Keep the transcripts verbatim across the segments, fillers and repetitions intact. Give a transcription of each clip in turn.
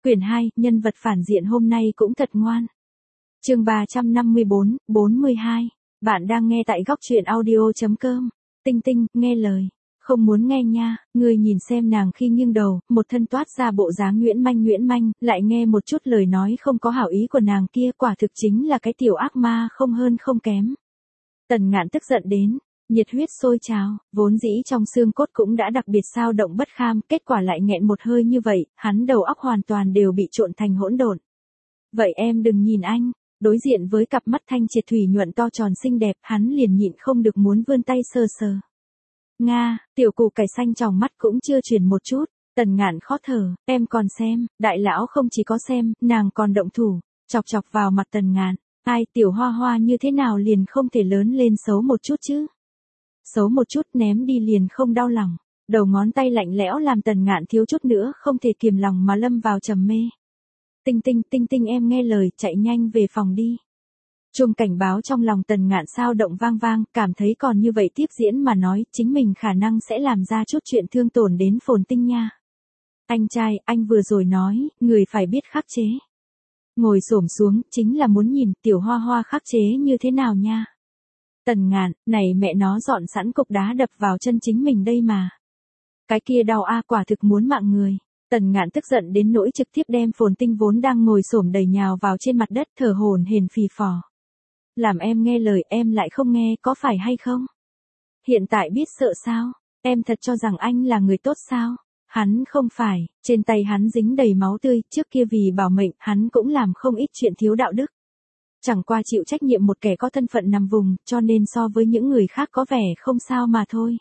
Quyển hai, nhân vật phản diện hôm nay cũng thật ngoan. Chương ba trăm năm mươi bốn, bốn mươi hai. Bạn đang nghe tại góc truyện audio chấm com. Tinh Tinh, nghe lời. Không muốn nghe nha, ngươi nhìn xem nàng khi nghiêng đầu, một thân toát ra bộ dáng nhuyễn manh nhuyễn manh, lại nghe một chút lời nói không có hảo ý của nàng kia, quả thực chính là cái tiểu ác ma không hơn không kém. Tần Ngạn tức giận đến, nhiệt huyết sôi trào, vốn dĩ trong xương cốt cũng đã đặc biệt sao động bất kham, kết quả lại nghẹn một hơi như vậy, hắn đầu óc hoàn toàn đều bị trộn thành hỗn độn. Vậy em đừng nhìn anh. Đối diện với cặp mắt thanh triệt thủy nhuận to tròn xinh đẹp, hắn liền nhịn không được muốn vươn tay sờ sờ. Nga, tiểu củ cải xanh tròng mắt cũng chưa chuyển một chút. Tần Ngạn khó thở, em còn xem. Đại lão không chỉ có xem, nàng còn động thủ, chọc chọc vào mặt Tần Ngạn. Ai, tiểu hoa hoa như thế nào liền không thể lớn lên xấu một chút chứ? Xấu một chút ném đi liền không đau lòng. Đầu ngón tay lạnh lẽo làm Tần Ngạn thiếu chút nữa không thể kiềm lòng mà lâm vào trầm mê. Tinh Tinh, Tinh Tinh em nghe lời, chạy nhanh về phòng đi. Chuông cảnh báo trong lòng Tần Ngạn sao động vang vang, cảm thấy còn như vậy tiếp diễn mà nói, chính mình khả năng sẽ làm ra chút chuyện thương tổn đến Phồn Tinh nha. Anh trai, anh vừa rồi nói, người phải biết khắc chế. Ngồi xổm xuống, chính là muốn nhìn tiểu hoa hoa khắc chế như thế nào nha. Tần Ngạn, này mẹ nó dọn sẵn cục đá đập vào chân chính mình đây mà. Cái kia đau a, quả thực muốn mạng người. Tần Ngạn tức giận đến nỗi trực tiếp đem Phồn Tinh vốn đang ngồi xổm đầy nhào vào trên mặt đất thở hổn hển phì phò. Làm em nghe lời em lại không nghe có phải hay không? Hiện tại biết sợ sao? Em thật cho rằng anh là người tốt sao? Hắn không phải, trên tay hắn dính đầy máu tươi, trước kia vì bảo mệnh hắn cũng làm không ít chuyện thiếu đạo đức. Chẳng qua chịu trách nhiệm một kẻ có thân phận nằm vùng, cho nên so với những người khác có vẻ không sao mà thôi.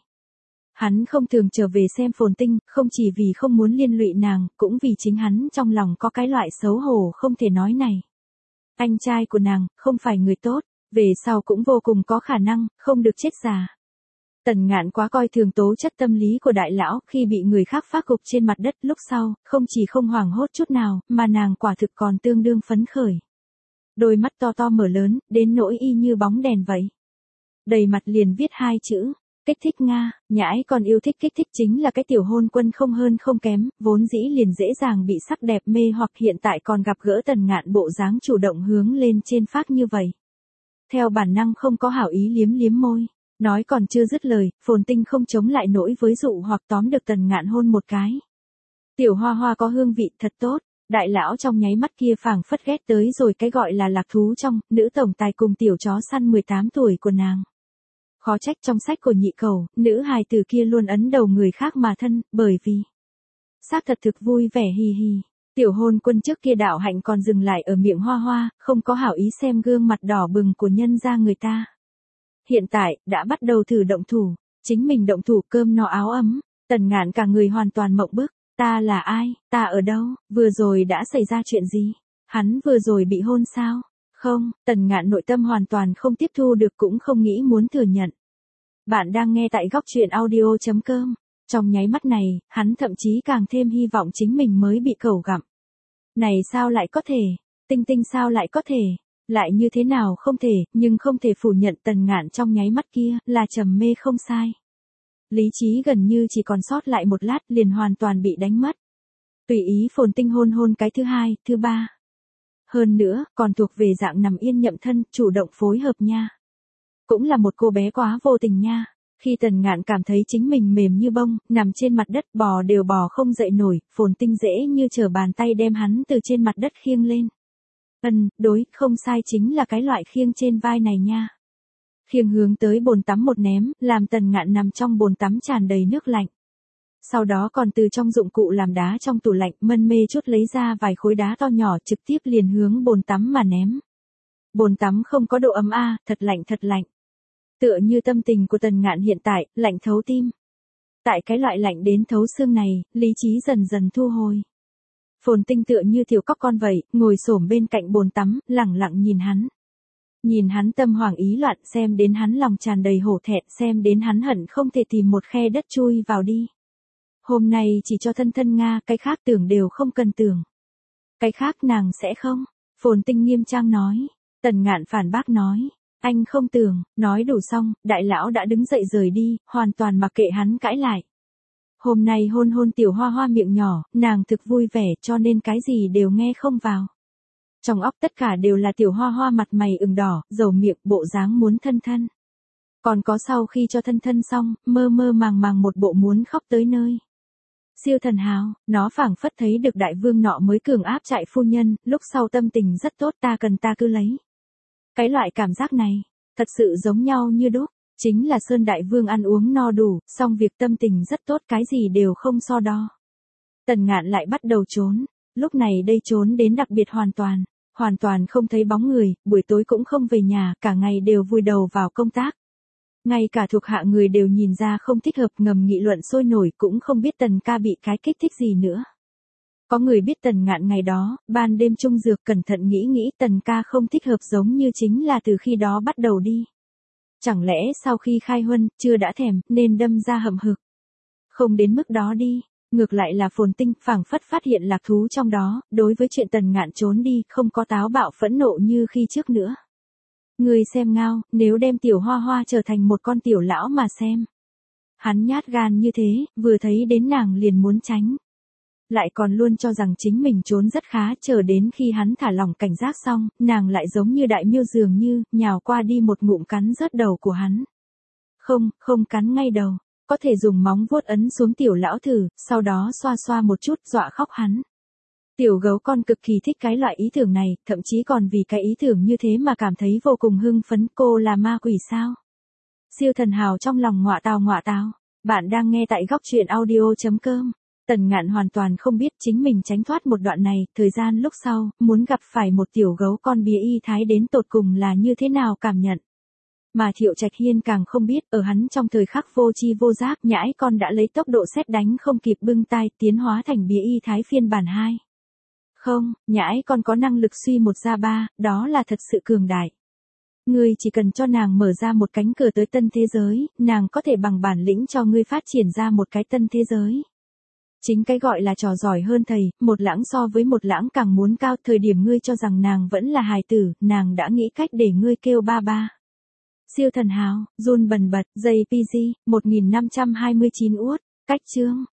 Hắn không thường trở về xem Phồn Tinh, không chỉ vì không muốn liên lụy nàng, cũng vì chính hắn trong lòng có cái loại xấu hổ không thể nói này. Anh trai của nàng, không phải người tốt, về sau cũng vô cùng có khả năng, không được chết già. Tần Ngạn quá coi thường tố chất tâm lý của đại lão, khi bị người khác phác gục trên mặt đất lúc sau, không chỉ không hoảng hốt chút nào, mà nàng quả thực còn tương đương phấn khởi. Đôi mắt to to mở lớn, đến nỗi y như bóng đèn vậy. Đầy mặt liền viết hai chữ. Kích thích Nga, nhãi còn yêu thích kích thích chính là cái tiểu hôn quân không hơn không kém, vốn dĩ liền dễ dàng bị sắc đẹp mê hoặc hiện tại còn gặp gỡ Tần Ngạn bộ dáng chủ động hướng lên trên phác như vậy. Theo bản năng không có hảo ý liếm liếm môi, nói còn chưa dứt lời, Phồn Tinh không chống lại nổi với dụ hoặc tóm được Tần Ngạn hôn một cái. Tiểu hoa hoa có hương vị thật tốt, đại lão trong nháy mắt kia phảng phất ghét tới rồi cái gọi là lạc thú trong, nữ tổng tài cùng tiểu chó săn mười tám tuổi của nàng. Khó trách trong sách của nhị cầu, nữ hài tử kia luôn ấn đầu người khác mà thân, bởi vì xác thật thực vui vẻ hì hì. Tiểu hôn quân trước kia đạo hạnh còn dừng lại ở miệng hoa hoa, không có hảo ý xem gương mặt đỏ bừng của nhân gia người ta. Hiện tại, đã bắt đầu thử động thủ, chính mình động thủ cơm no áo ấm, Tần Ngạn cả người hoàn toàn mộng bức, ta là ai, ta ở đâu, vừa rồi đã xảy ra chuyện gì, hắn vừa rồi bị hôn sao? Không, Tần Ngạn nội tâm hoàn toàn không tiếp thu được cũng không nghĩ muốn thừa nhận. Bạn đang nghe tại góc truyện audio chấm com. Trong nháy mắt này, hắn thậm chí càng thêm hy vọng chính mình mới bị cẩu gặm. Này sao lại có thể? Tinh Tinh sao lại có thể? Lại như thế nào không thể, nhưng không thể phủ nhận Tần Ngạn trong nháy mắt kia là trầm mê không sai. Lý trí gần như chỉ còn sót lại một lát liền hoàn toàn bị đánh mất. Tùy ý Phồn Tinh hôn hôn cái thứ hai, thứ ba. Hơn nữa, còn thuộc về dạng nằm yên nhậm thân, chủ động phối hợp nha. Cũng là một cô bé quá vô tình nha. Khi Tần Ngạn cảm thấy chính mình mềm như bông, nằm trên mặt đất bò đều bò không dậy nổi, Phồn Tinh dễ như trở bàn tay đem hắn từ trên mặt đất khiêng lên. Ừm, đối, không sai chính là cái loại khiêng trên vai này nha. Khiêng hướng tới bồn tắm một ném, làm Tần Ngạn nằm trong bồn tắm tràn đầy nước lạnh. Sau đó còn từ trong dụng cụ làm đá trong tủ lạnh mân mê chút lấy ra vài khối đá to nhỏ trực tiếp liền hướng bồn tắm mà ném. Bồn tắm không có độ ấm a, thật lạnh thật lạnh. Tựa như tâm tình của Tần Ngạn hiện tại, lạnh thấu tim. Tại cái loại lạnh đến thấu xương này, lý trí dần dần thu hồi. Phồn Tinh tựa như tiểu cóc con vậy, ngồi xổm bên cạnh bồn tắm, lẳng lặng nhìn hắn. Nhìn hắn tâm hoảng ý loạn, xem đến hắn lòng tràn đầy hổ thẹn, xem đến hắn hận không thể tìm một khe đất chui vào đi. Hôm nay chỉ cho thân thân Nga, cái khác tưởng đều không cần tưởng. Cái khác nàng sẽ không. Phồn Tinh nghiêm trang nói. Tần Ngạn phản bác nói. Anh không tưởng, nói đủ xong, đại lão đã đứng dậy rời đi, hoàn toàn mặc kệ hắn cãi lại. Hôm nay hôn hôn tiểu hoa hoa miệng nhỏ, nàng thực vui vẻ cho nên cái gì đều nghe không vào. Trong óc tất cả đều là tiểu hoa hoa mặt mày ửng đỏ, dầu miệng, bộ dáng muốn thân thân. Còn có sau khi cho thân thân xong, mơ mơ màng màng một bộ muốn khóc tới nơi. Siêu thần hào, nó phảng phất thấy được đại vương nọ mới cường áp trại phu nhân, lúc sau tâm tình rất tốt, ta cần ta cứ lấy. Cái loại cảm giác này, thật sự giống nhau như đúc, chính là Sơn Đại Vương ăn uống no đủ, xong việc tâm tình rất tốt, cái gì đều không so đo. Tần Ngạn lại bắt đầu trốn, lúc này đây trốn đến đặc biệt hoàn toàn, hoàn toàn không thấy bóng người, buổi tối cũng không về nhà, cả ngày đều vùi đầu vào công tác. Ngay cả thuộc hạ người đều nhìn ra không thích hợp, ngầm nghị luận sôi nổi, cũng không biết Tần ca bị cái kích thích gì nữa. Có người biết Tần Ngạn ngày đó, ban đêm trung dược, cẩn thận nghĩ nghĩ Tần ca không thích hợp, giống như chính là từ khi đó bắt đầu đi. Chẳng lẽ sau khi khai huân, chưa đã thèm, nên đâm ra hậm hực. Không đến mức đó đi, ngược lại là Phồn Tinh, phảng phất phát hiện lạc thú trong đó, đối với chuyện Tần Ngạn trốn đi, không có táo bạo phẫn nộ như khi trước nữa. Người xem ngao, nếu đem tiểu hoa hoa trở thành một con tiểu lão mà xem. Hắn nhát gan như thế, vừa thấy đến nàng liền muốn tránh. Lại còn luôn cho rằng chính mình trốn rất khá, chờ đến khi hắn thả lỏng cảnh giác xong, nàng lại giống như đại miêu dường như, nhào qua đi một ngụm cắn rớt đầu của hắn. Không, không cắn ngay đầu, có thể dùng móng vuốt ấn xuống tiểu lão thử, sau đó xoa xoa một chút, dọa khóc hắn. Tiểu gấu con cực kỳ thích cái loại ý tưởng này, thậm chí còn vì cái ý tưởng như thế mà cảm thấy vô cùng hưng phấn. Cô là ma quỷ sao? Siêu thần hào trong lòng ngọa tào ngọa tào. Bạn đang nghe tại góc truyện audio chấm com. Tần Ngạn hoàn toàn không biết chính mình tránh thoát một đoạn này, thời gian lúc sau, muốn gặp phải một tiểu gấu con bía y thái đến tột cùng là như thế nào cảm nhận. Mà Thiệu Trạch Hiên càng không biết, ở hắn trong thời khắc vô chi vô giác, nhãi con đã lấy tốc độ sét đánh không kịp bưng tai, tiến hóa thành bía y thái phiên bản hai. Không, nhãi con có năng lực suy một ra ba, đó là thật sự cường đại. Ngươi chỉ cần cho nàng mở ra một cánh cửa tới tân thế giới, nàng có thể bằng bản lĩnh cho ngươi phát triển ra một cái tân thế giới. Chính cái gọi là trò giỏi hơn thầy, một lãng so với một lãng càng muốn cao, thời điểm ngươi cho rằng nàng vẫn là hài tử, nàng đã nghĩ cách để ngươi kêu ba ba. Siêu thần hào, run bần bật, giây pê giê, một nghìn năm trăm hai mươi chín uất, cách chương.